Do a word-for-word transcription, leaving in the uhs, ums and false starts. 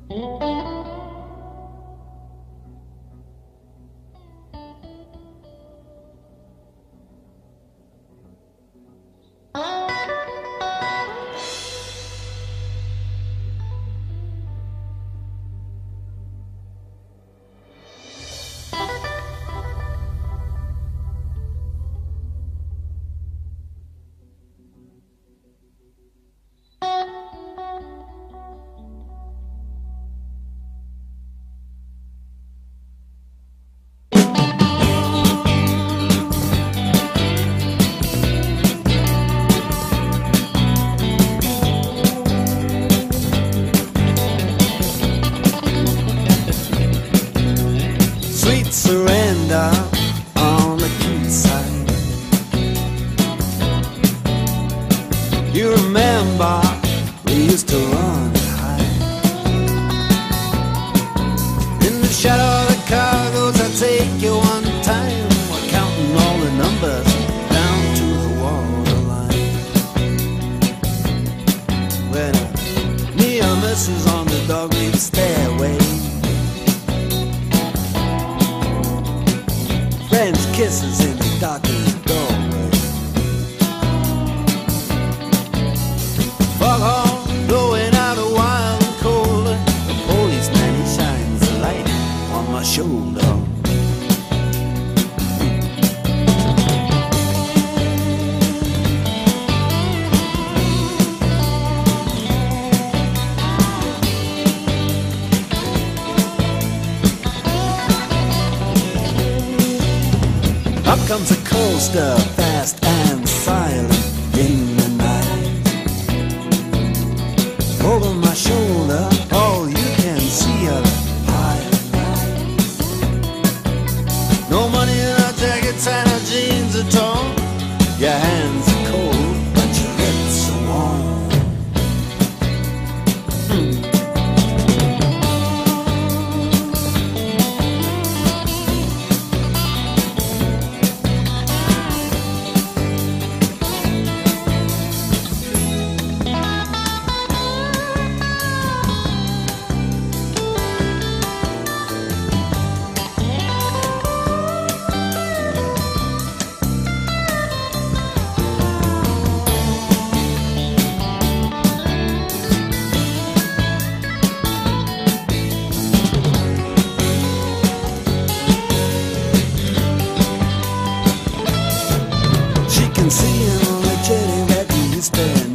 Surrender on the cute side. You remember we used to run and hide in the shadow of the cargoes. I take you one time. We're counting all the numbers down to the waterline. When near misses on the dog-leaf stairway, friends' kisses in the darkened doorway. Foghorn blowing out a wild and cold. The policeman, he shines a light on my shoulder. Up comes a coaster, fast and silent in the night. Over my shoulder, all you can see are the highlights. No money in our jackets and our jeans are torn. Your hands are cold, but your lips are warm. Mm. Seeing on the jetty that you spend